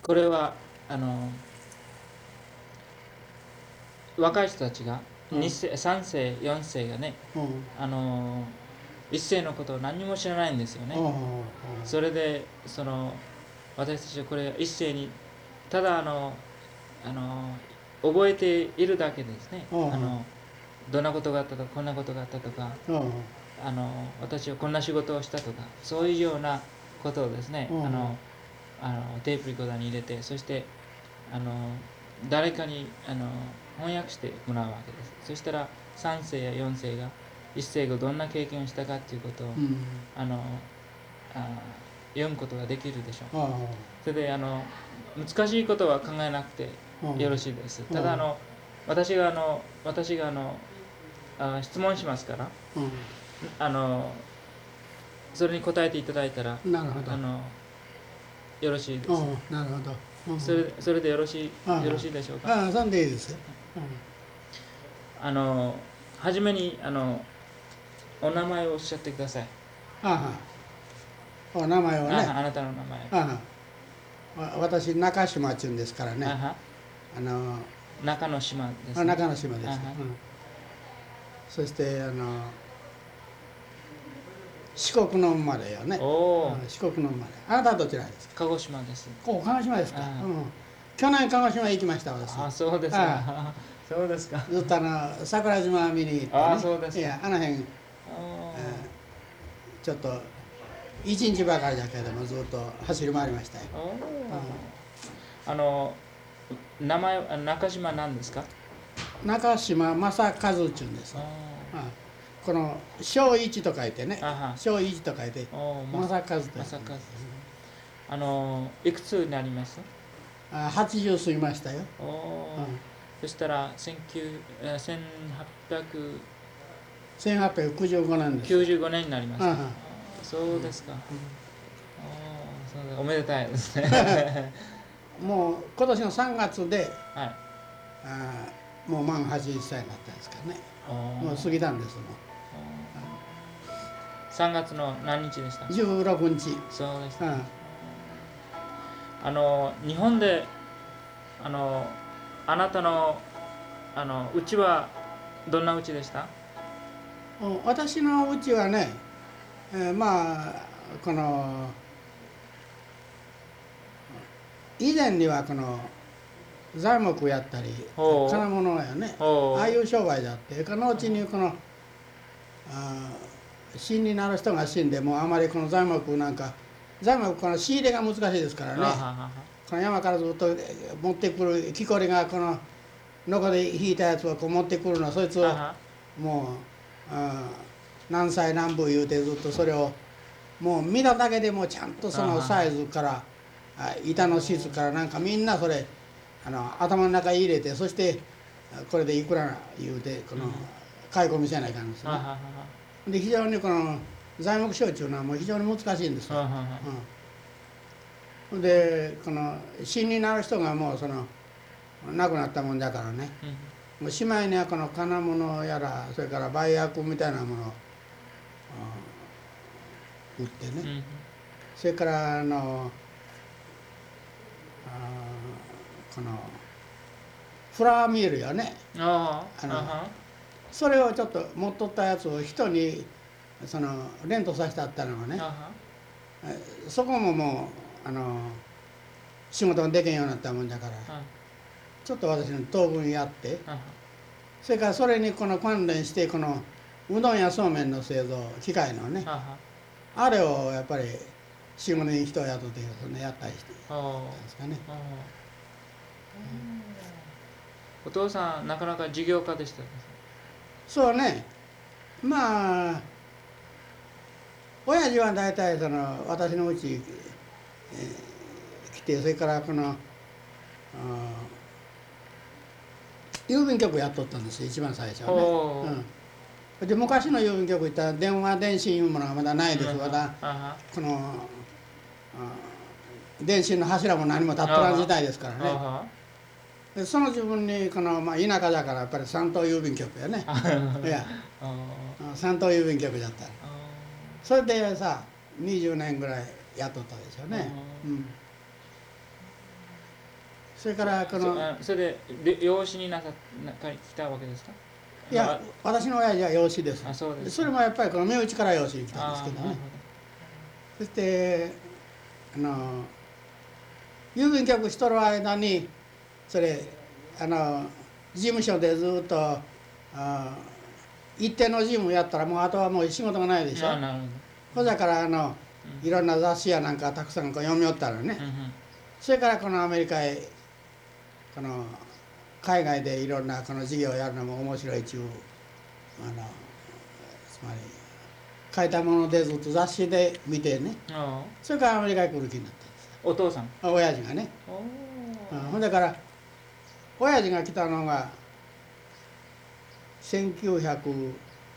これは若い人たちが2世、3世、4世がね、1世のことを何にも知らないんですよね。それで私たちはこれ1世にただ覚えているだけですね。どんなことがあったとかこんなことがあったとか、私はこんな仕事をしたとか、そういうようなことをですね、テープリコーダーに入れて、そして誰かに翻訳してもらうわけです。そしたら3世や4世が1世後どんな経験をしたかということを、読むことができるでしょう。それで難しいことは考えなくてよろしいです。ただ私が質問しますから、それに答えていただいたらよろしいです。 なるほど。 それでよろしいでしょうか。 そんでいいですよ。 はじめにお名前をおっしゃってください。 お名前をね。 あなたの名前。 私中島っていうんですからね。 中之島ですね。 中之島です。そして四国の生まれよね。四国の生まれ。あなたはどちらですか。 鹿児島です。 鹿児島ですか。去年鹿児島へ行きました私。 そうですか。そうですか。 ずっと桜島見に行ってね。 そうですか。 いや辺ちょっと一日ばかりだけどもずっと走り回りましたよ。 名前は中島なんですか。 中島正和っていうんです。この正一と書いてね。正一と書いて正和という。 いくつになります。 80過ぎましたよ。 そしたら 1895年です。 95年になります。そうですか。おめでたいですね。 もう今年の3月で、もう満81歳になったんですからね。もう過ぎたんですもん。 3月の何日でした。 16日。 そうですね。日本であなたのうちはどんなうちでした。 私のうちはね、この以前にはこの材木やったり金物やね、ああいう商売だって、後にこの死になる人が死んでもあまりこの材木この仕入れが難しいですからね。この山からずっと持ってくる木こりがこののこで引いたやつをこう持ってくるの、そいつをもう何歳何分言うてずっとそれをもう見ただけでもちゃんとそのサイズから板の質からなんかみんなそれ頭の中に入れて、そしてこれでいくら言うてこの買い込みせないかんですね。で非常にこの材木商っていうのはもう非常に難しいんですよ。でこの死になる人がもう亡くなったもんだからね、もうしまいにはこの金物やらそれから売薬みたいなものを売ってね、それからこのフラワーミールよね、それをちょっと持っとったやつを人にレントさせてあったのがね、そこももう仕事ができんようになったもんだから、ちょっと私の当分やって、それからそれにこの関連してこのうどんやそうめんの製造機械のね、あれをやっぱり4、5年人を雇ってやったりしてたんですかね。 お父さんなかなか事業家でしたね。 そうね、親父は大体私のうち来て、それからこの郵便局やっとったんですよ、一番最初はね。で昔の郵便局行ったら電話電信いうものがまだないです。まだこの電信の柱も何も立っとらん時代ですからね。でその自分にこの、田舎だからやっぱり三等郵便局やね。いや三等郵便局だったらそれでさ20年ぐらいやっとったでしょうね。 それからこのそれで養子に来たわけですか？ いや、私の親父は養子です。 あ、そうです。 それもやっぱりこの身内から養子に来たんですけどね。そして郵便局しとる間にそれ事務所でずっと一定の事務やったらもうあとはもう仕事がないでしょ。ほだからいろんな雑誌やなんかたくさん読みよったのね。それからこのアメリカへ海外でいろんなこの事業をやるのも面白いちゅうつまり書いたものでずっと雑誌で見てね、それからアメリカへ来る気になったんです。 お父さん、 親父がね。ほんだから親父が来たのが1911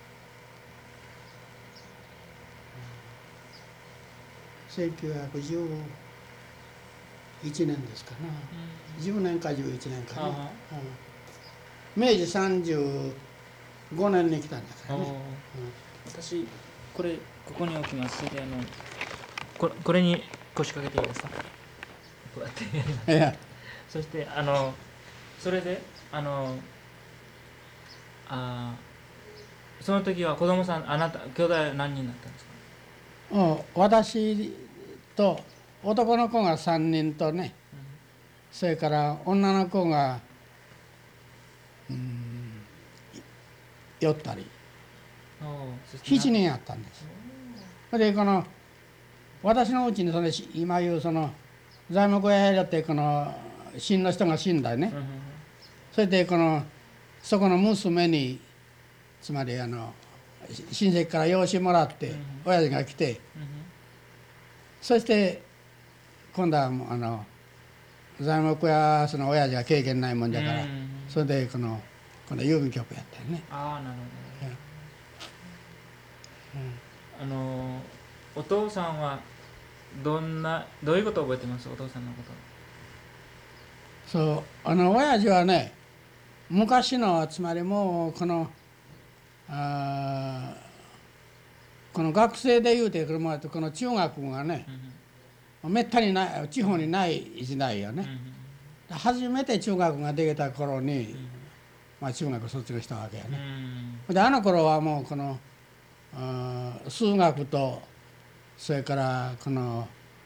年ですかな、10年か11年かね、明治35年に来たんだからね。 私ここに置きます。それでこれに腰掛けていいですか？こうやってやります。 いや、 そしてそれでその時は子供さん、あなた兄弟は何人だったんですか？ 私と男の子が3人とね、それから女の子が4ったり7人あったんです。で私のうちに今いう材木屋やって死の人が死んだね、それでそこの娘につまり親戚から養子もらって親父が来て、そして今度は材木屋親父が経験ないもんだから、それで今度郵便局やったよね。 ああ、なるほど。お父さんはどういうことを覚えてます？お父さんのこと。 そう、親父はね、昔のつまりもうこの学生でいうてこの中学がね、めったにない地方にない時代よね。初めて中学ができた頃に、中学卒業したわけやね。で頃はもう数学とそれからこの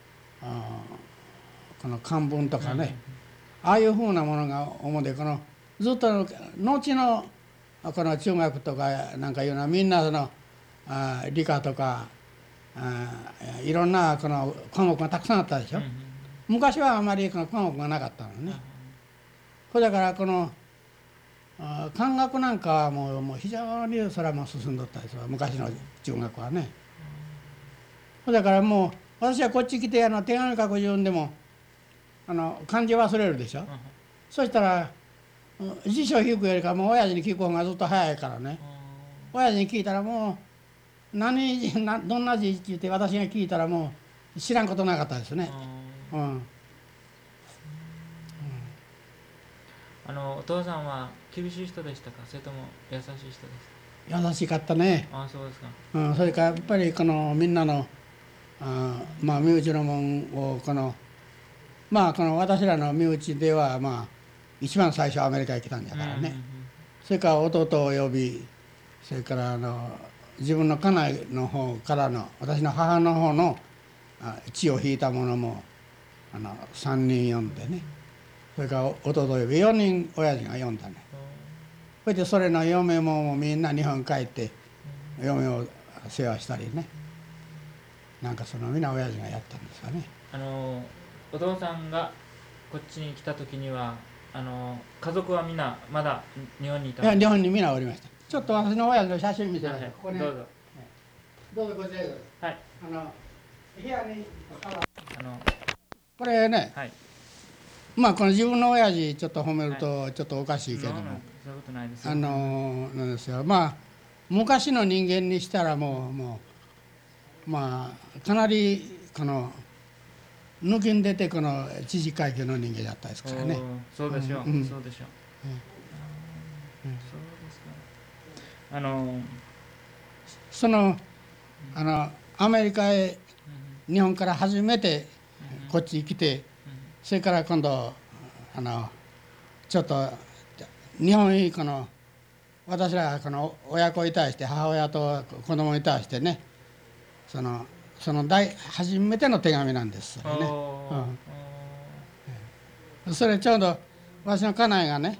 漢文とかね、ああいうふうなものが主でずっと後のこの中学とかなんかいうのはみんな理科とかいろんな科目がたくさんあったでしょ。昔はあまり科目がなかったのね。それだから漢学なんかはもう非常にそれはもう進んどったですわ、昔の中学はね。だからもう私はこっち来て手紙書く順でも漢字忘れるでしょ。そしたら辞書引くよりかもう親父に聞く方がずっと早いからね。親父に聞いたらもうどんな字って言って私が聞いたらもう知らんことなかったですね。 お父さんは厳しい人でしたか？それとも優しい人ですか？優しかったね。 ああ、そうですか。 それからやっぱりみんなの身内のもんを私らの身内では一番最初アメリカへ来たんだからね。それから弟を呼び、それから自分の家内の方からの私の母の方の血を引いた者も3人呼んでね、それから弟を呼び4人親父が呼んだね。それでそれの嫁もみんな日本帰って嫁を世話したりね、なんか皆親父がやったんですかね。 お父さんがこっちに来た時には家族はみんなまだ日本にいた？いや、 日本にみんなおりました。ちょっと私の親父の写真見せてください。ここね、 どうぞ。 どうぞこちらへどうぞ。 はい。 部屋にこれね、はい、この自分の親父ちょっと褒めるとちょっとおかしいけども、 そういうことないですよ。 なんですよ。昔の人間にしたらもうかなり抜きん出て知識階級の人間だったですからね。 そうでしょう、そうでしょう。そうですか。 アメリカへ日本から初めてこっちに来て、それから今度ちょっと日本に私ら親子に対して母親と子供に対してねその初めての手紙なんです。それね、それちょうど私の家内がね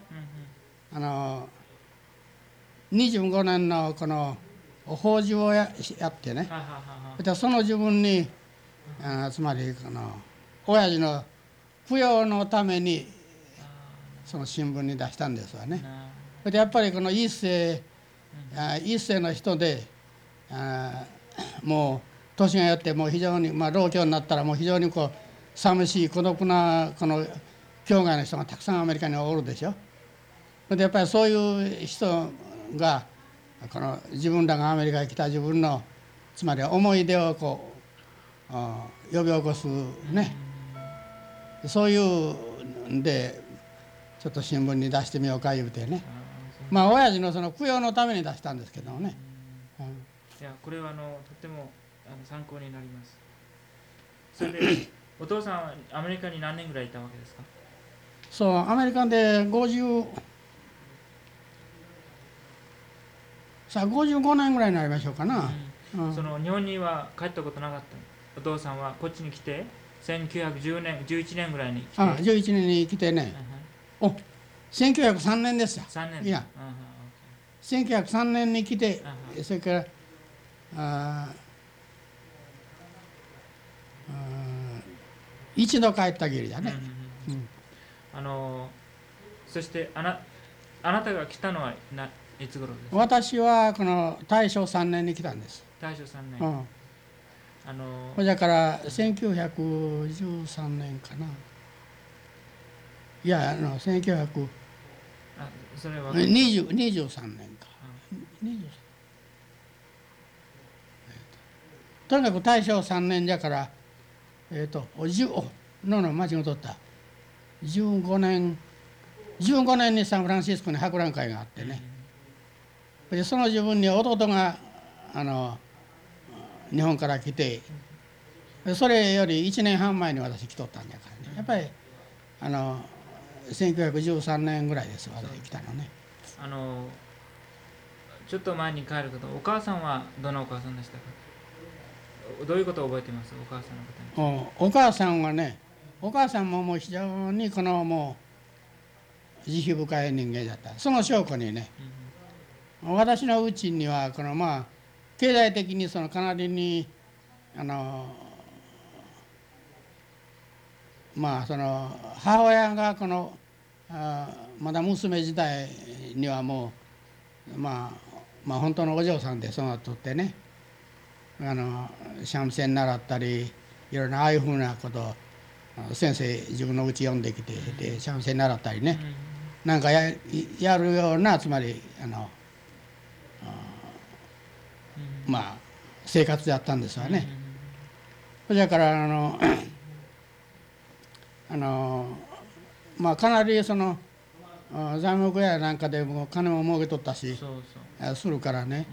25年の法事をやってねその自分につまり親父の供養のためにその新聞に出したんですわね。でやっぱり一世の人でもう年がよってもう非常に老境になったらもう非常に寂しい孤独な境外の人がたくさんアメリカにおるでしょ。でやっぱりそういう人が自分らがアメリカに来た自分のつまり思い出を呼び起こすねそういうんでちょっと新聞に出してみようか言うてね親父のその供養のために出したんですけどもね、 いやこれはとても参考になります。それでお父さんはアメリカに何年ぐらいいたわけですか？ そうアメリカで55年ぐらいになりましょうかな、 その日本には帰ったことなかった。お父さんはこっちに来て1910年11年ぐらいに来て 11年に来てね、1903年ですよ。 3年いや、1903年に来てそれから一度帰ったきりだね。 そしてあなたが来たのはいつ頃ですか？ 私は大正3年に来たんです。 大正3年。 それから1913年かな。いや1923年か。とにかく大正3年じゃから間違うとった。15年にサンフランシスコに博覧会があってね、でその自分に弟が日本から来てそれより1年半前に私来とったんだからねやっぱり1913年ぐらいです私来たのね。 ちょっと前に帰るけどお母さんはどんなお母さんでしたか？どういうことを覚えています？お母さんのことに。 お母さんはねお母さんももう非常にもう慈悲深い人間だった。その証拠にね、私のうちには経済的にかなりに母親がまだ娘時代にはもう本当のお嬢さんでそのとってね三味線習ったりいろいろなああいうふうなことを先生自分のうち読んできて三味線習ったりね、なんかやるようなつまり生活だったんですわね。それからかなり財務屋やなんかでも金も儲けとったしするからね、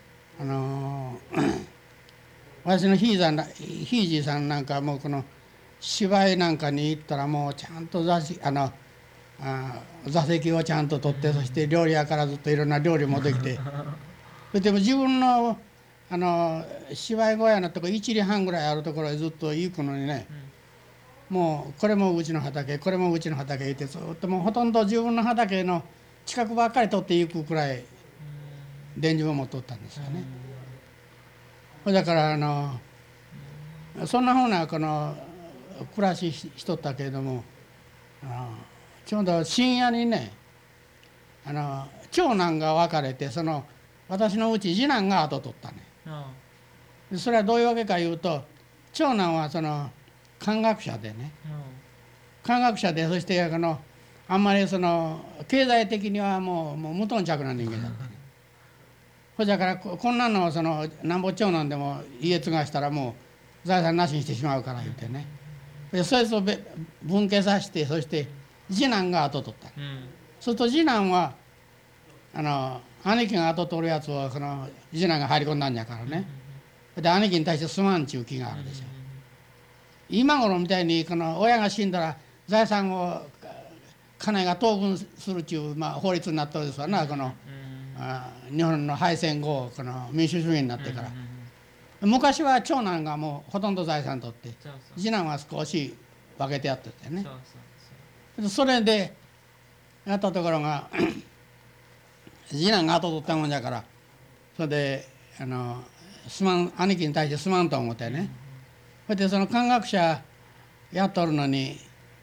私のひいじいさんなんかも芝居なんかに行ったらもうちゃんと座席をちゃんと取ってそして料理屋からずっといろんな料理もできてでも自分の芝居小屋のとこ1里半ぐらいあるところへずっと行くのにね、もうこれもうちの畑これもうちの畑行ってずっともうほとんど自分の畑の近くばっかり取っていくくらい伝授を持っとったんですよね。だからそんなふうな暮らししとったけれどもちょうど深夜にね長男が別れて私のうち次男が後取ったね。それはどういうわけかいうと長男は漢学者でね漢学者でそしてあんまり経済的にはもう無頓着な人間だったね。それだからこんなのなんぼ長男でも家継がしたらもう財産なしにしてしまうから言ってねでそれと分家させてそして次男が後取った、そうすると次男は兄貴が後取るやつを次男が入り込んだんじゃからね、で兄貴に対してすまんちゅう気があるでしょ。今頃みたいに親が死んだら財産を金が当分するっていう、法律になったんですわな、この、日本の敗戦後この民主主義になってから、昔は長男がもうほとんど財産取って次男は少し分けてやっててね、それでやったところが次男が後取ったもんだから、それですまん、兄貴に対してすまんと思ってね、それでその漢学者やっとるのに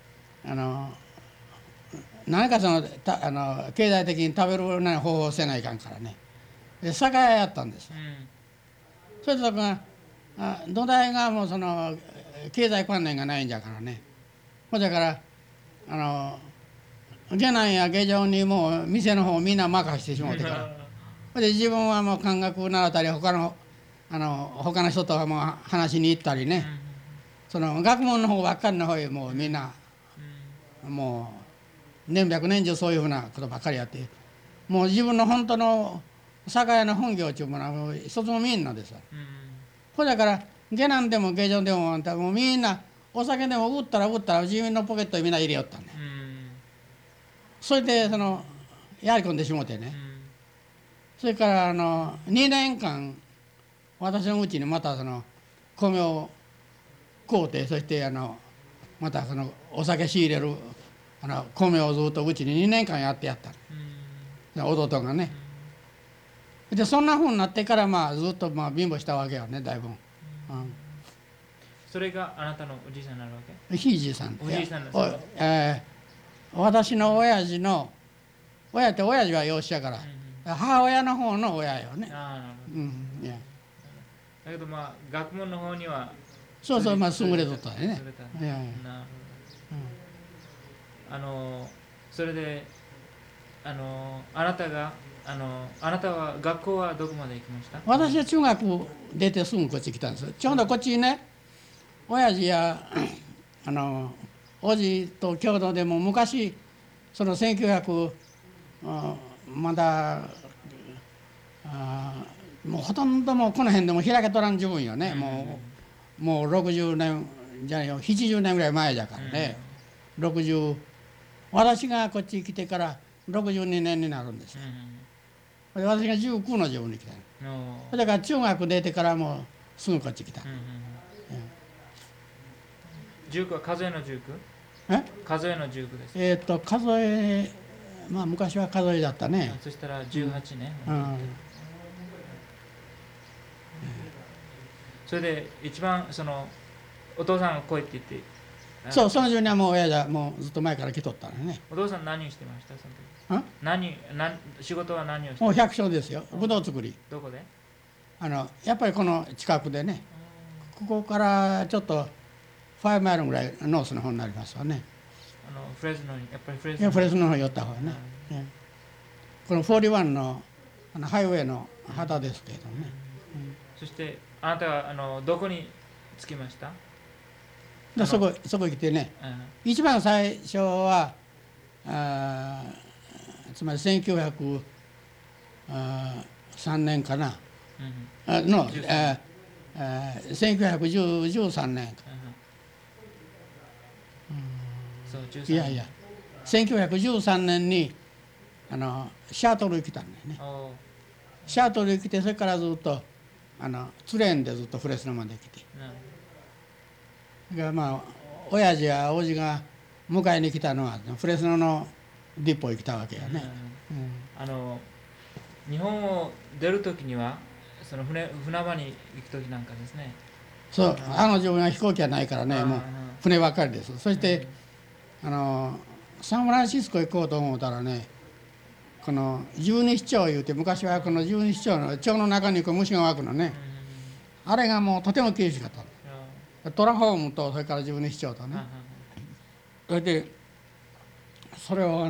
何か経済的に食べるような方法をせないかんからね、で酒屋やったんです、それとか土台がもうその経済観念がないんじゃからね、ほんだから下男や下女にもう店の方をみんな任してしまうてからほんで自分はもう漢学習ったり他の人とはもう話しに行ったりね、その学問の方ばっかりの方へもうみんなもう年百年中そういうふうなことばっかりやって、もう自分の本当の酒屋の本業っていうものはもう一つも見えんのですわ。ほだから下男でも下女でももうみんなお酒でも売ったら自分のポケットにみんな入れよったんね、それでやり込んでしもうてね、それから2年間私のうちにまた米を買うて、そしてまたお酒仕入れる米をずっとうちに2年間やった、弟がね。でそんなふうになってからずっと貧乏したわけよね、だいぶ。 それがあなたのおじいさんになるわけ？ ひいじいさん。 おじいさんです私の親父の親って親父は養子やから、母親の方の親よね。 だけど学問の方にはそう優れとったね。 それであなたは学校はどこまで行きました？ 私は中学出てすぐこっち来たんです。ちょうどこっちにね、親父やおじと共同でも昔その1900まだもうほとんどもうこの辺でも開けとらん自分よね、もう60年じゃないよ70年ぐらい前だからね、私がこっち来てから62年になるんですよ、私が19の自分に来ただから中学出てからもうすぐこっち来た、 19は数えの19？数えの19です。 数え昔は数えだったね。 そしたら18年、それで一番お父さんが来いって言って、 その10年はもう親父もうずっと前から来とったのね。 お父さん何してましたその時？仕事は何をして？ もう百姓ですよ、ぶどう作り。 どこで？ やっぱりこの近くでね、ここからちょっと5マイルぐらいノースの方になりますわね。 フレズノにやっぱりフレズノの方に寄った方がね、この41のハイウェイの旗ですけどね、 そしてあなたはどこに着きました？ そこ来てね、一番最初はつまり1903年かな、の1913年か、いや1913年にシャトルに来たんだよね。シャトルに来てそれからずっとツレーンでずっとフレスノまで来て、親父や叔父が迎えに来たのはフレスノのディポに来たわけやね。 日本を出る時には船場に行く時なんかですね。 そう、自分は飛行機はないからね、もう船ばっかりです。そしてサンフランシスコ行こうと思ったらね、この十二指腸いうて、昔はこの十二指腸の腸の中に虫が湧くのね、あれがもうとても厳しかった。トラホームとそれから十二指腸とね、それでそれを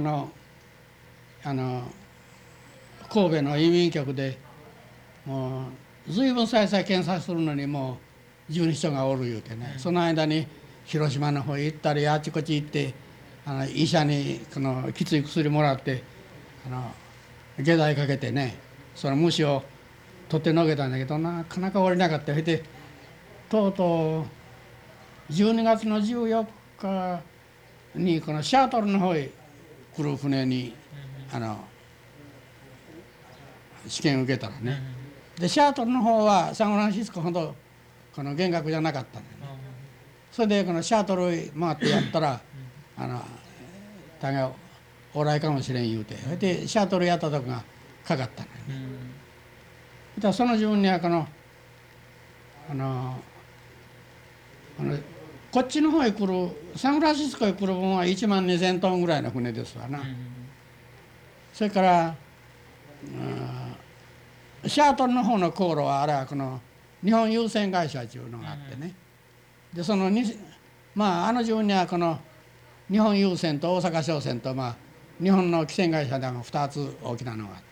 神戸の移民局でもう随分再々検査するのにもう十二指腸がおる言うてね、その間に広島の方へ行ったりあちこち行って医者にきつい薬もらって下剤かけてね、その虫を取ってのけたんだけどなかなか折れなかった。それでとうとう12月の14日にこのシャトルの方へ来る船に試験受けたらね、でシアトルの方はサンフランシスコほどこの厳格じゃなかったんだよね。それでこのシアトル回ってやったら大概往来かもしれん言うて、でシアトルやったとこがかかったんだよね。だその自分にはこっちの方へ来るサンフランシスコへ来る分は1万2000トンぐらいの船ですわな。それからシアトルの方の航路はあれはこの日本郵船会社というのがあってね、でそのあの自分にはこの日本郵船と大阪商船と日本の汽船会社でも2つ大きなのがあって、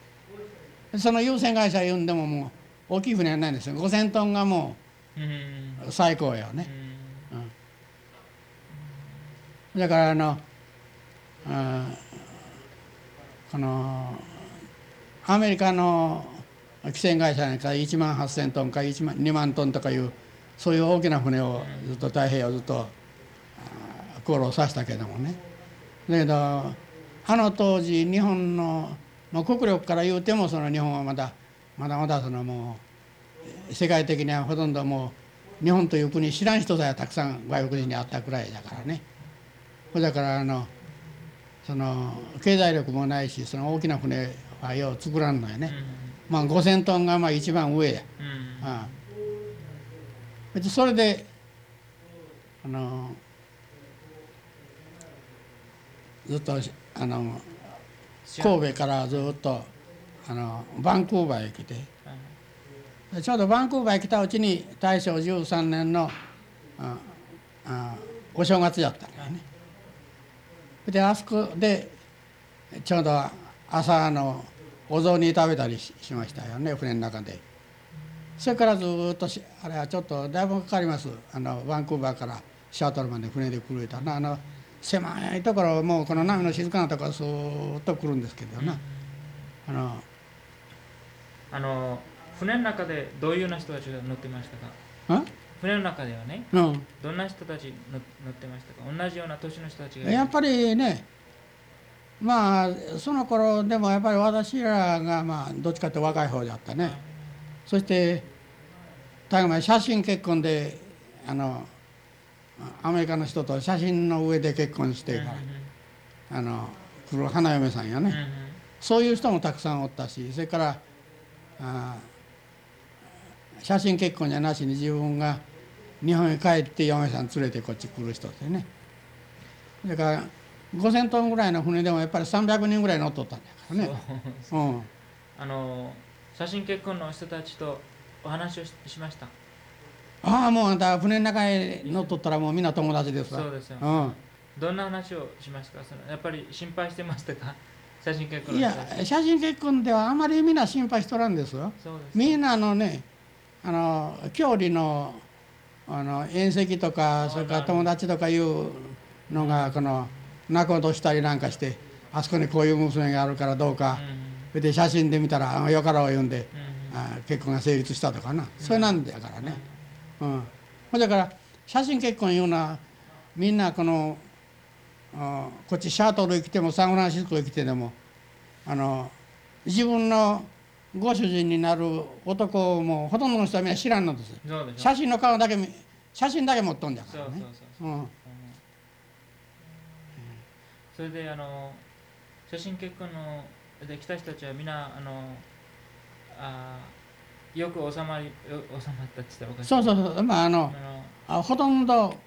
その郵船会社言うんでももう大きい船はないんですよ。5000トンがもう最高よね。だからこのアメリカの汽船会社なんか1万8000トンか2万トンとかいうそういう大きな船をずっと太平洋をずっと航路させたけどもね。だけど当時日本の国力から言うてもその日本はまだそのもう世界的にはほとんどもう日本という国知らん人さえたくさん外国人にあったくらいだからね。だからその経済力もないしその大きな船はよう作らんのよね。5000トンが一番上や。それでずっと神戸からずっとバンクーバーへ来て、ちょうどバンクーバーへ来たうちに大正13年のお正月やったんだよね。であそこでちょうど朝お雑煮食べたりしましたよね、船の中で。それからずっとあれはちょっとだいぶかかります。バンクーバーからシアトルまで船で来るたな狭いところもうこの波の静かなところスーッと来るんですけどな。 船の中でどういうような人たちが乗ってましたか？船の中ではね、どんな人たち乗ってましたか？同じような年の人たちがやっぱりね、その頃でもやっぱり私らがどっちかって若い方だったね。そして大概写真結婚でアメリカの人と写真の上で結婚してから来る花嫁さんやね、そういう人もたくさんおったし、それから写真結婚じゃなしに自分が日本へ帰って嫁さん連れてこっち来る人でね。だから5000トンぐらいの船でもやっぱり300人ぐらい乗っとったんだからね。 写真結婚の人たちとお話をしました。 もうあんた船の中へ乗っとったらもうみんな友達ですわ。 そうですよ。どんな話をしましたか？やっぱり心配してましたか？写真結婚の人たち。 いや、写真結婚ではあまりみんな心配しとらんですよ。みんな郷里の縁戚とかそれから友達とかいうのが仲人したりなんかして、あそこにこういう娘があるからどうか、で写真で見たらよかろう言うんで、結婚が成立したとかな、それなんだからね。だから写真結婚いうのはみんなこっちシャトルへ来てもサンフランシスコへ来てでも自分のご主人になる男もほとんどの人はみんな知らんのですよ。写真の顔だけ写真だけ持っとんだからね。 それで写真結婚で来た人たちはみんなよく収まったって言ったらおかしい。 そうほとんど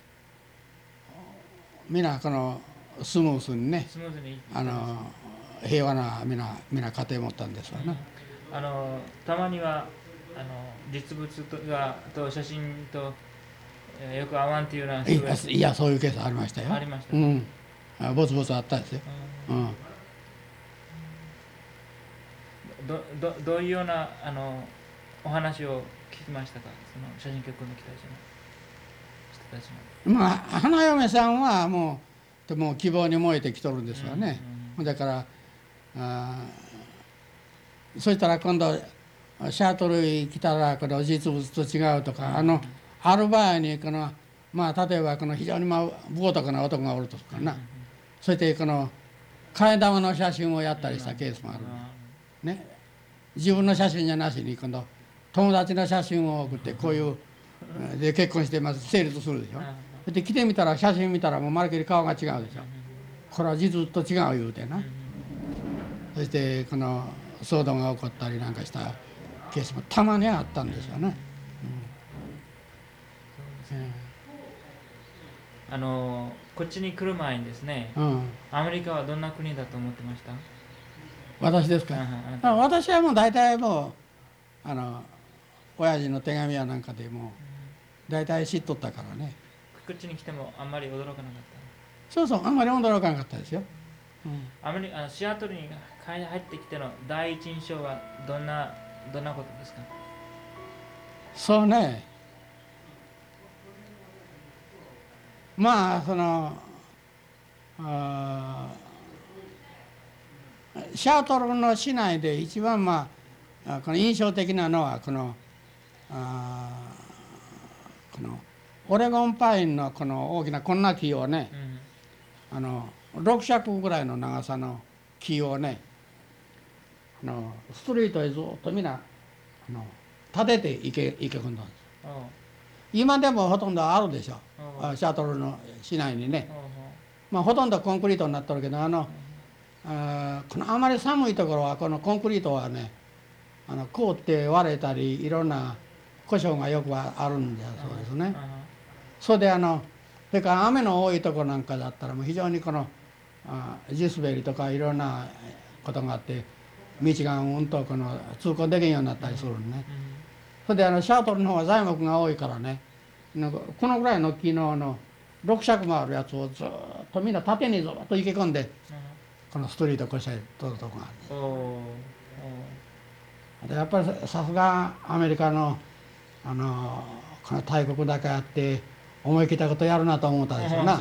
みんなスムーズにね、平和なみんな家庭持ったんですわね。 たまには実物と写真とよく合わんっていうような人がいや、そういうケースありましたよ。 ありました。 ボツボツあったんですよ。 どういうようなお話を聞きましたか？その写真結婚の人たちの。 花嫁さんはもう希望に燃えてきとるんですよね。だからそしたら今度シャトルへ来たら実物と違うとか、ある場合に例えば非常に不合格な男がおるとかな、そして替え玉の写真をやったりしたケースもあるね。自分の写真じゃなしに今度友達の写真を送ってこういうで結婚してます成立するでしょ。で来てみたら写真見たらもうまるっきり顔が違うでしょ。これは実と違う言うてな。そしてこの騒動が起こったりなんかしたケースもたまにあったんですよね。 こっちに来る前にですね、アメリカはどんな国だと思ってました？ 私ですか？私はもう大体もう親父の手紙やなんかでもう大体知っとったからね。 こっちに来てもあんまり驚かなかった？ そうそう、あんまり驚かなかったですよ。 シアトルに入ってきての第一印象はどんなことですか？ そうね、まあシアトルの市内で一番この印象的なのはこのオレゴンパインのこの大きなこんな木をね、6尺ぐらいの長さの木をね、ストリートへずっとみんな立てていけ込んだんです。今でもほとんどあるでしょ、シアトルの市内にね。ほとんどコンクリートになってるけどこのあまり寒いところはこのコンクリートはね凍って割れたりいろんな故障がよくあるんだそうですね。それでそれから雨の多いところなんかだったらもう非常にこの地滑りとかいろんなことがあって道がうんと通行できんようになったりするね。それでシャトルの方は材木が多いからね、このぐらいの木の6尺もあるやつをずっとみんな縦にずっと行け込んで、このストリート越して通るとこがある。やっぱりさすがアメリカのこの大国だけあって思い切ったことやるなと思ったですよな。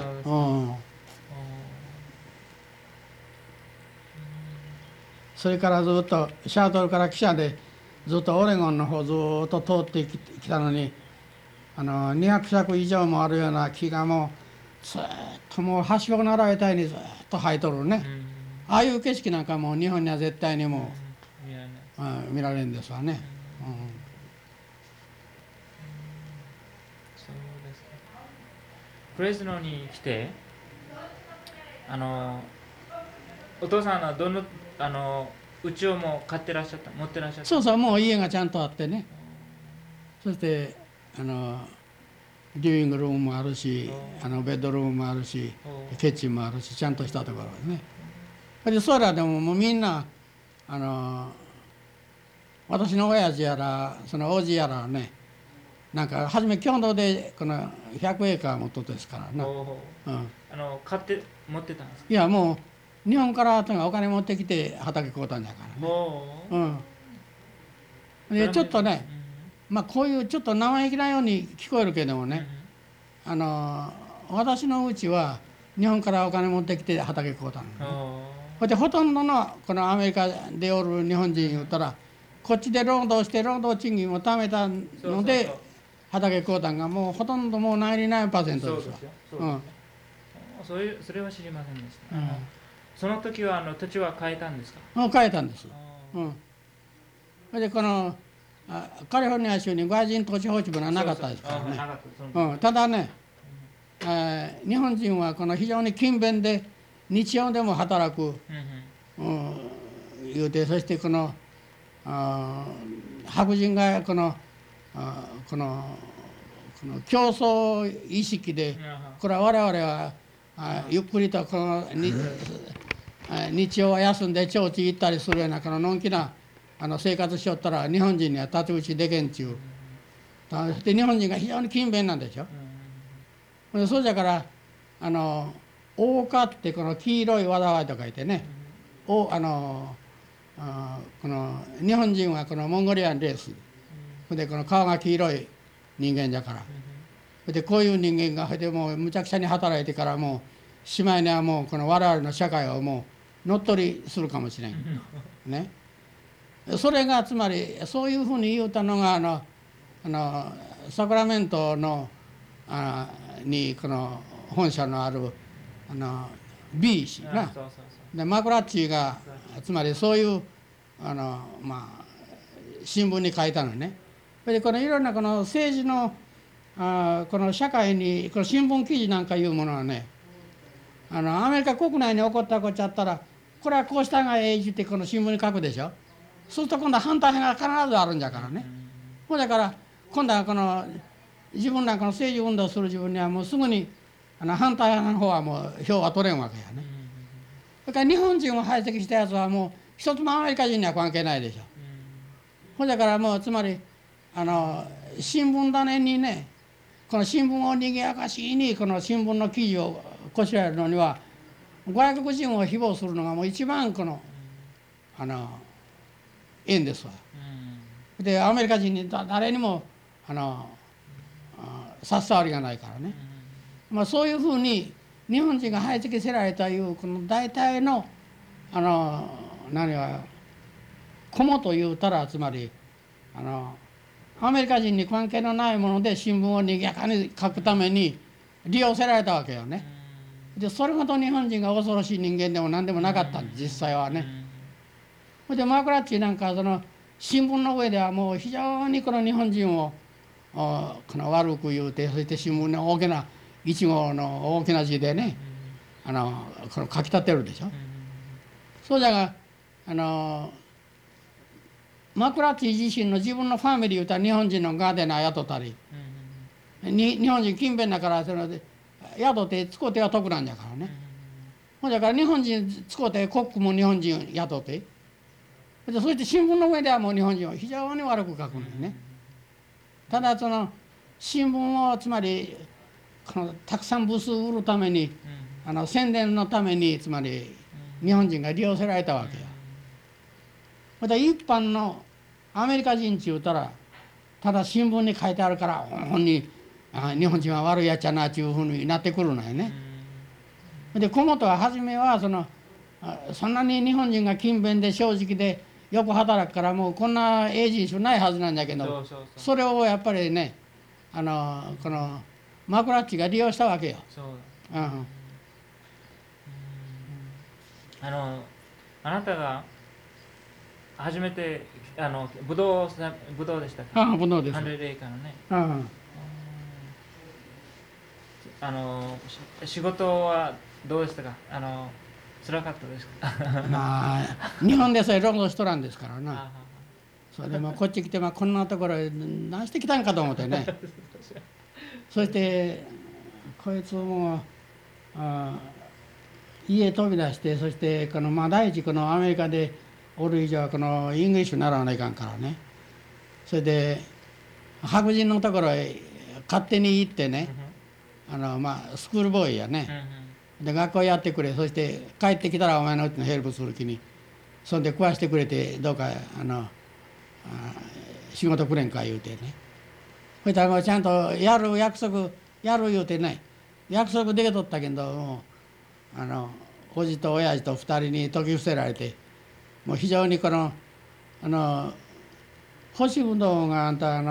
それからずっとシャトルから汽車でずっとオレゴンの方ずっと通ってきたのに200尺以上もあるような木がもうずっともうはしご並べたいにずっと生えとるね。ああいう景色なんかもう日本には絶対にもう見られるんですわね。 そうですか。フレズノに来てお父さんはどの家をも買ってらっしゃった、持ってらっしゃった？ そうそう、もう家がちゃんとあってね。そしてリビングルームもあるしベッドルームもあるしキッチンもあるしちゃんとしたところですね。でそれらでもうみんな私の親父やらその叔父やらはね、なんか初め共同でこの100エーカー持っとですからな。 買って持ってたんですか？ いやもう日本からお金持ってきて畑買うたんだからね。でちょっとね、こういうちょっと生意気なように聞こえるけどもね、私のうちは日本からお金持ってきて畑買うたのね。でほとんどのこのアメリカでおる日本人言うたらこっちで労働して労働賃金を貯めたので畑買うたんがもうほとんどもう 99% ですわ。 それは知りませんでした。その時は土地は変えたんですか？ もう変えたんです。でこのカリフォルニア州に外人土地放置分はなかったですからね。ただね、日本人はこの非常に勤勉で日曜でも働く言うて、そしてこの白人がこの競争意識でこれは我々はゆっくりとこの日曜は休んで町地行ったりするようなこののんきな生活しよったら日本人には太刀打ちでけんちゅう。で日本人が非常に勤勉なんでしょ。そうじゃから大花ってこの黄色い災いと書いてね、この日本人はこのモンゴリアンレースでこの顔が黄色い人間じゃから、でこういう人間がでもうむちゃくちゃに働いてからもうしまいにはもうこの我々の社会をもう乗っ取りするかもしれんね。それがつまりそういうふうに言うたのがサクラメントのにこの本社のある B 氏な。でマクラッチがつまりそういう新聞に書いたのね。それでこのいろんなこの政治のこの社会にこの新聞記事なんかいうものはね、アメリカ国内に起こったことやったらこれはこうしたがええってこの新聞に書くでしょ。そうすると今度は反対派が必ずあるんじゃからね。だから今度はこの自分なんかの政治運動する自分にはもうすぐに反対派の方はもう票が取れんわけやね。だから日本人を排斥したやつはもう一つもアメリカ人には関係ないでしょ。だからもうつまり新聞種にね、この新聞をにぎやかしにこの新聞の記事をこしらえるのには外国人を誹謗するのがもう一番この縁ですわ。でアメリカ人に誰にも差し障りがないからね。そういうふうに日本人が排斥せられたいうこの大体の何が菰というたらつまりアメリカ人に関係のないもので新聞をにぎやかに書くために利用せられたわけよね。でそれほど日本人が恐ろしい人間でも何でもなかったんです、実際はね。でマクラッチなんか新聞の上ではもう非常にこの日本人をこの悪く言うて、そして新聞の大きな1号の大きな字でねこの書き立てるでしょ。そうじゃがマクラッチ自身の自分のファミリー言うたら日本人のガーデナー雇ったり、日本人勤勉だから雇って使うては得なんじゃからね。だから日本人使うてコックも日本人雇ってそして新聞の上ではもう日本人は非常に悪く書くのよね。ただ新聞をつまりたくさん部数売るために宣伝のためにつまり日本人が利用せられたわけや。また一般のアメリカ人って言うたらただ新聞に書いてあるから本に日本人は悪いやっちゃなっていうふうになってくるのよね。で小本は初めはそんなに日本人が勤勉で正直でよく働くからもうこんなええ人種ないはずなんだけど、それをやっぱりねこのマクラッチが利用したわけよ。 あなたが初めてブドウでしたか？ ブドウです。 ハンドレイカのね。仕事はどうでしたか？辛かったですか？ 日本でそれ労働しとらんですからな。それでこっち来てこんなところへ何してきたんかと思ってね。そしてこいつも家飛び出して、そして第一アメリカでおる以上はイングリッシュ習わないかんからね。それで白人のところへ勝手に行ってね、スクールボーイやね。で学校やってくれ、そして帰ってきたらお前のうちのヘルプする気にそんで食わしてくれてどうか仕事くれんか言うてね。そしたらちゃんとやる約束やる言うてね、約束できとったけどもおじと親父と2人に説き伏せられて、もう非常に干しぶどうが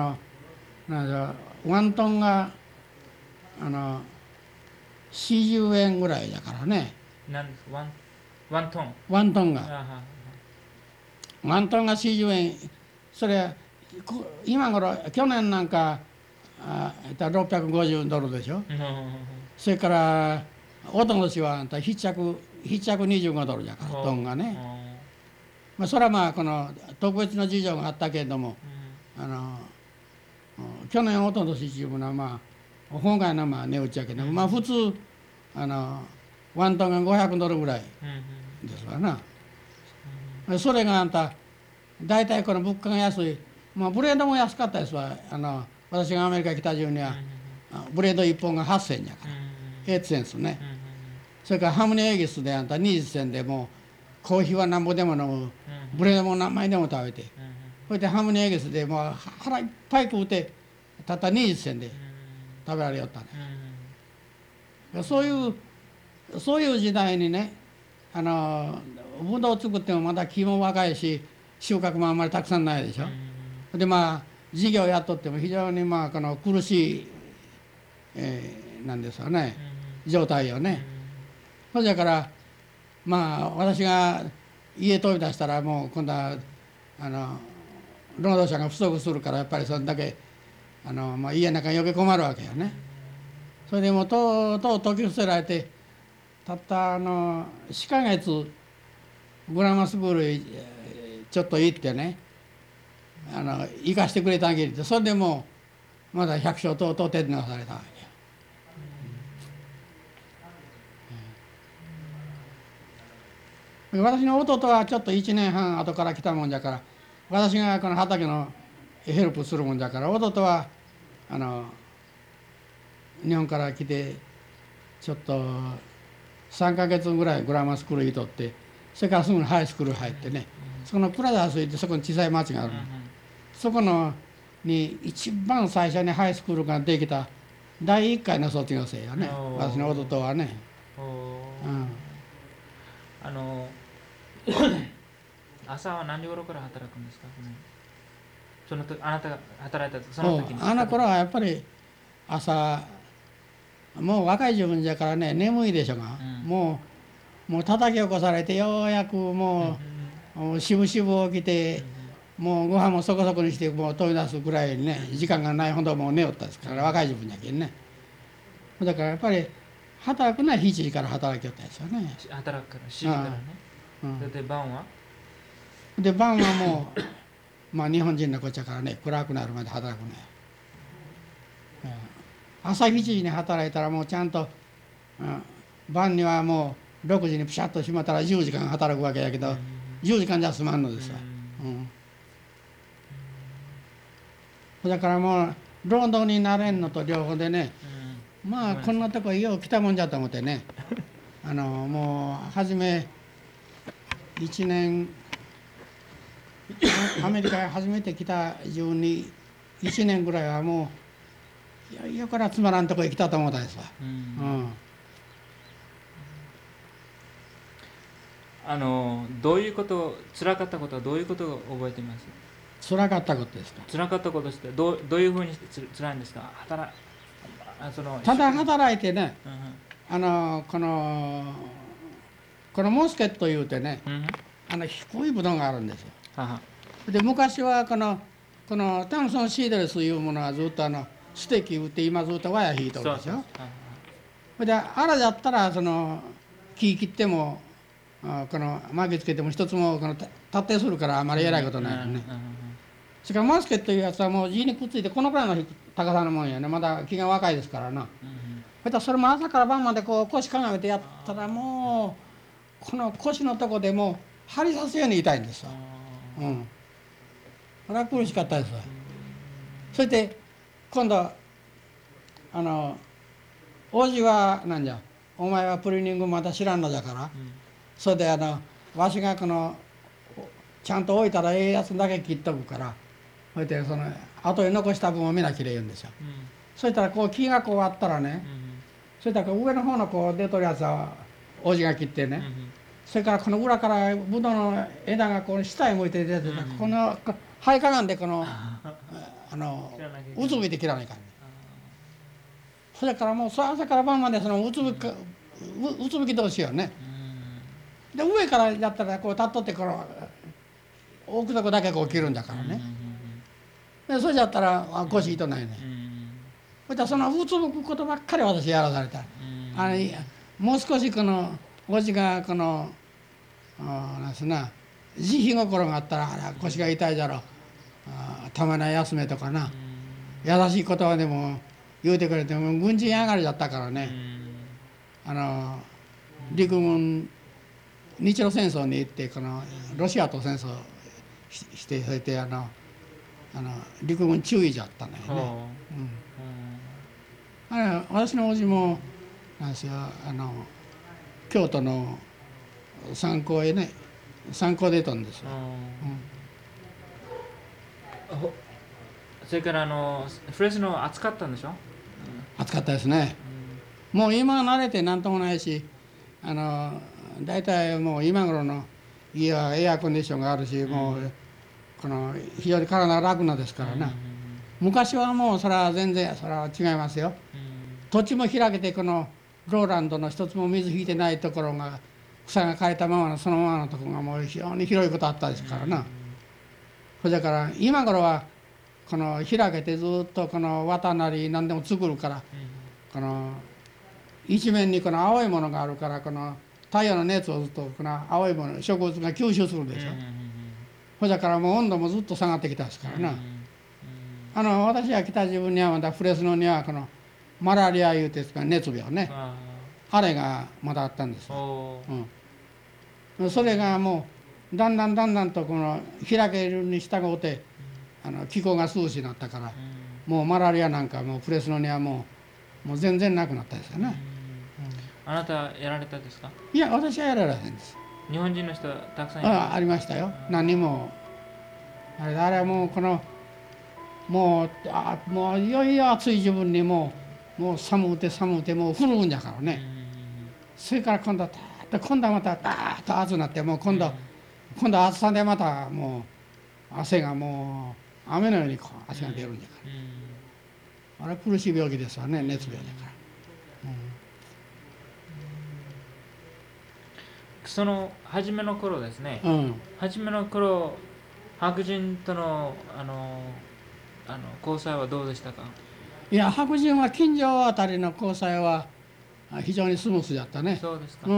ワントンが40円ぐらいだからね。 何ですか？ワントン。 ワントンが40円。それ今頃去年なんか650ドルでしょ。それからおととしは必着25ドルじゃからトンがね。それはこの特別な事情があったけれども、去年おととしっていうのは本外の値打ちやけど、普通ワントンが500ドルぐらいですわな。それが大体この物価が安い、ブレードも安かったですわ。私がアメリカ来た中にはブレード1本が8センやから8センスね。それからハムネエギスで20センでもうコーヒーはなんぼでも飲む、ブレードも何枚でも食べて、それでハムネエギスでもう腹いっぱい食うてたった20センで食べられよったね。そういう時代にね、ブドウ作ってもまだ木も若いし収穫もあんまりたくさんないでしょ。で事業やっとっても非常に苦しい、なんですよね、状態よね。 それだからまあ私が家飛び出したらもう今度は労働者が不足するからやっぱりそれだけまあ、家の中に余計困るわけよね。それでもとうとう解き伏せられてたった4ヶ月グラマースクールへちょっと行ってね行かしてくれたわけで、それでもうまだ百姓とうとう手になされたわけよ。私の弟はちょっと1年半後から来たもんじゃから、私がこの畑のヘルプするもんじゃから、弟は日本から来てちょっと3ヶ月ぐらいグラマースクールにとって、それからすぐにハイスクール入ってね、そのクラダース行ってそこに小さい町がある、そこに一番最初にハイスクールができた第1回の卒業生やね、私の弟はね。 朝は何時頃から働くんですか？その時あなたが働いたその時に。 あの頃はやっぱり朝、もう若い自分じゃからね眠いでしょが、もう叩き起こされてようやくもうしぶしぶ起きて、もうご飯もそこそこにしてもう飛び出すぐらいにね時間がないほどもう寝よったですから、若い自分じゃけんね。だからやっぱり働くのは7時から働きよったですよね。 働くから7時からね。で晩は？ で晩はもうまあ日本人のこっちゃからね暗くなるまで働くね。朝7時に働いたらもうちゃんと、晩にはもう6時にピシャッと閉まったら10時間働くわけやけど、10時間じゃ済まんのですわ。だからもう労働になれんのと両方でね、まあこんなとこよう来たもんじゃと思ってねもう初め1年アメリカへ初めて来た自分に1年ぐらいはもういやいやからつまらんとこへ来たと思ったんですわ。 どういうこと辛かったことはどういうことを覚えています？ 辛かったことですか？ 辛かったことってどういうふうに辛いんですか？ ただ働いてね、このモスケットいうてね、低いブドウがあるんですよ。で昔はこのタムソンシードレスいうものはずっとステーキ売って今ずっとワヤ引いとるでしょ。であらだったら木切っても巻きつけても一つも達成するからあまり偉いことないよね。しかもモスケットいうやつはもう地にくっついてこのくらいの高さのもんやね。まだ木が若いですからな。それも朝から晩までこう腰かがめてやったらもうこの腰のとこでもう針刺すように痛いんですよ。これは苦しかったです。そして今度王子はなんじゃお前はプリーニングまだ知らんのじゃから、それでわしがちゃんと置いたらええやつだけ切っとくから、それで後に残した分をみんな切れ言うんですよ。そしたら木があったらね、そしたら上の方の出とるやつは王子が切ってね、それからこの裏からブドウの枝が下へ向いて出てた、この肺かがんでうつむいて切らないかんね。それからもう朝から晩までうつむき同士よね。で上からやったら立っとって奥底だけ切るんだからね。でそれじゃったら腰痛ないね。そしたらうつむくことばっかり私やらされた。もう少しおじがなんすな慈悲心があったら腰が痛いじゃろ、たまには休めとかな、優しい言葉でも言うてくれても軍人上がりだったからね、陸軍日露戦争に行ってロシアと戦争して、それで陸軍中尉じゃったんだよね。私の叔父もなんですよ京都の参考へね参考出たんですよ。 それからフレスノ暑かったんでしょ？ 暑かったですね。もう今慣れてなんともないし、大体もう今頃の家はエアコンディションがあるし、もう非常に体が楽なんですからな。昔はもうそれは全然それは違いますよ。土地も開けてローランドの一つも水引いてないところが草が枯れたままのそのままのところがもう非常に広いことあったですからな。それだから今頃はこの開けてずっとこの綿なり何でも作るから、この一面にこの青いものがあるから、この太陽の熱をずっとこの青いもの植物が吸収するでしょ。それだからもう温度もずっと下がってきたですからな。私が来た自分にはまだフレスノにはこのマラリアいうて熱病ね、あれがまだあったんですよ。それがもうだんだんとこの開けるに従うて気候が涼しになったから、もうマラリアなんかもうフレスノにはもう全然なくなったですよね。 あなたやられたですか？ いや、私はやられへんです。 日本人の人たくさんありましたよ。何人もあれはもうこのもういよいよ暑い自分にもう寒うてもう降るんじゃからね。それから今度はまたダーッと暑くなって、もう今度暑さでまたもう汗がもう雨のように汗が出るんじゃから、あれ苦しい病気ですわね、熱病だから。 その初めの頃ですね、初めの頃白人との交際はどうでしたか？ いや、白人は近所あたりの交際は非常にスムースだったね。 そうですか。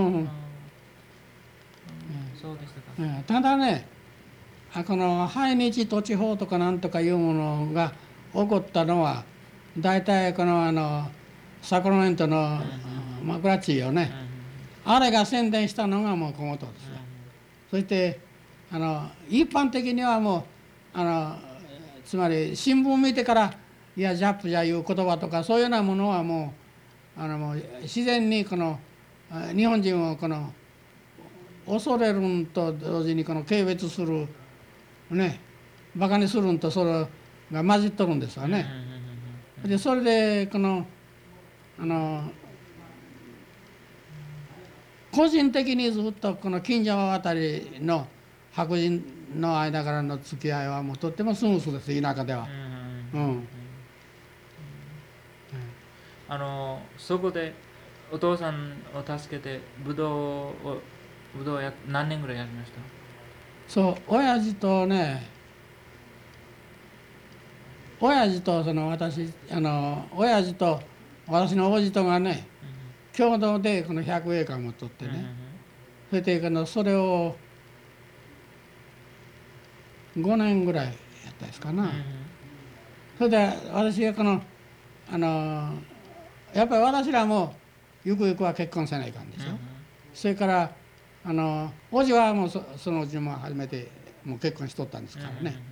そうでしたか。 ただね、この排日土地法とかなんとかいうものが起こったのは大体このサクラメントのマクラッチよね、あれが宣伝したのがもう小本ですよ。そして一般的にはもうつまり新聞見てからいやジャップじゃいう言葉とかそういうようなものはもう自然にこの日本人をこの恐れるんと同時にこの軽蔑するね、バカにするんとそれが混じっとるんですわね。でそれでこの個人的にずっとこの近所あたりの白人の間からの付き合いはもうとってもスムースです、田舎では。 そこでお父さんを助けてブドウを何年ぐらいやりました？ そう、親父とその親父と私の叔父とがね、共同でこの100エーカーも取ってね、それでそれを5年ぐらいやったですかな。それで私がやっぱり私らもゆくゆくは結婚せないかんでしょ。それから叔父はもうそのうちも初めてもう結婚しとったんですからね。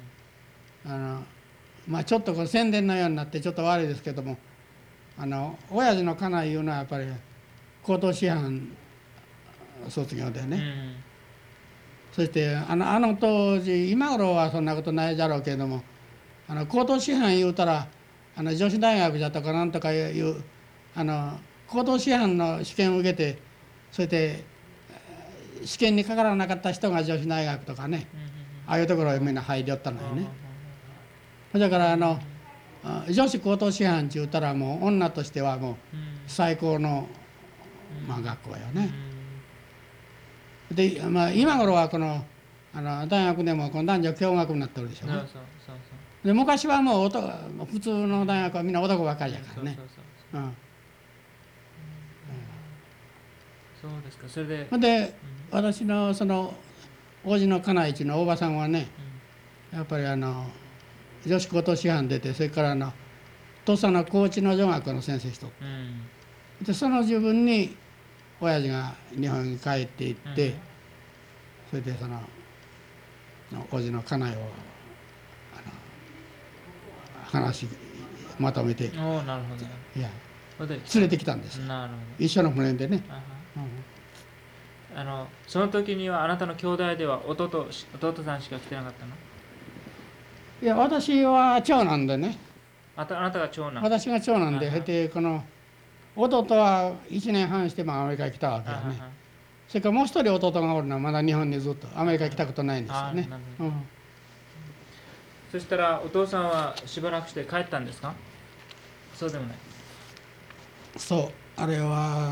ちょっと宣伝のようになってちょっと悪いですけども、親父の家内いうのはやっぱり高等師範卒業でね、そして当時今頃はそんなことないじゃろうけれども、高等師範言うたら女子大学じゃとかなんとかいう高等師範の試験を受けて、それで試験にかからなかった人が女子大学とかね、ああいうところへみんな入りよったのよね。だから女子高等師範って言ったらもう女としてはもう最高の、学校よね。で、今頃は大学でも男女共学になってるでしょうね。で昔はもう普通の大学はみんな男ばっかりやからね。 そうですか。それで私のその叔父の家内のおばさんはね、やっぱり女子高等師範出て、それから土佐の高知の女学の先生しとって、でその自分に親父が日本に帰っていって、それでその叔父の家内を話まとめて、いや連れてきたんです。一緒の船でね。 その時にはあなたの兄弟では弟さんしか来てなかったの？ いや、私は長男でね。 あなたが長男？ 私が長男で、で弟は1年半してアメリカに来たわけよね。それからもう一人弟がおるのはまだ日本にずっとアメリカに来たことないんですよね。 そしたらお父さんはしばらくして帰ったんですか？そうでもない。 そう、 あれは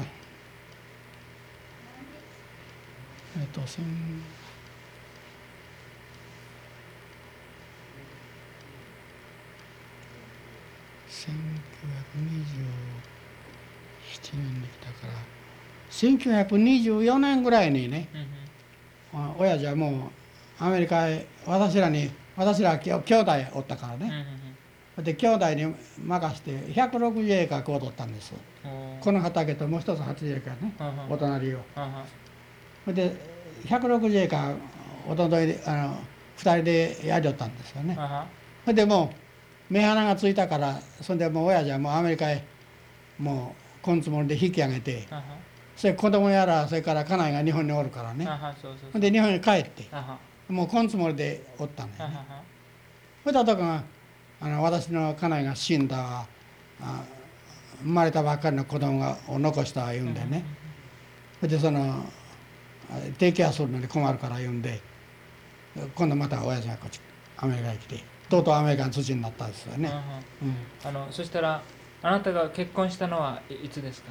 1927年に来たから1924年ぐらいにね、親父はもうアメリカへ私ら兄弟おったからね、で兄弟に任せて160エーカーこう取ったんです。この畑ともう一つ80エーカーね、お隣を。で160エーカーおととい2人でやりよったんですよね。でもう目鼻がついたから、それでもう親父はもうアメリカへもうこのつもりで引き上げて、それ子供やらそれから家内が日本におるからね。で日本に帰ってもうこのつもりでおったんだよね。それだとか私の家内が死んだ生まれたばっかりの子供を残した言うんでね、それでテイケアするのに困るから言うんで、今度また親父がこっちアメリカに来て、とうとうアメリカの土になったんですよね。 そしたらあなたが結婚したのはいつですか？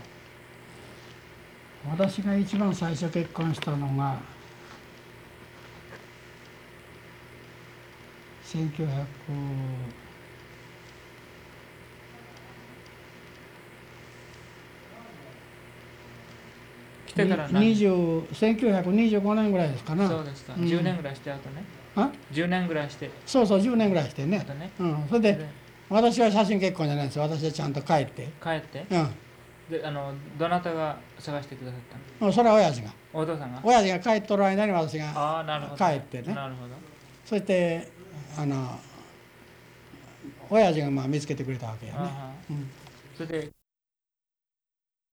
私が一番最初結婚したのが1900 来てから 1925年ぐらいですかな。 そうですか。10年ぐらいしてあとね。10年ぐらいして。 そうそう、10年ぐらいしてね。それで私は写真結婚じゃないです。私はちゃんと帰って。 帰って。でどなたが探してくださったの？ それは親父が。 お父さんが。 親父が帰っとる間に私が帰ってね。 なるほど。 そして親父が見つけてくれたわけやね。 それで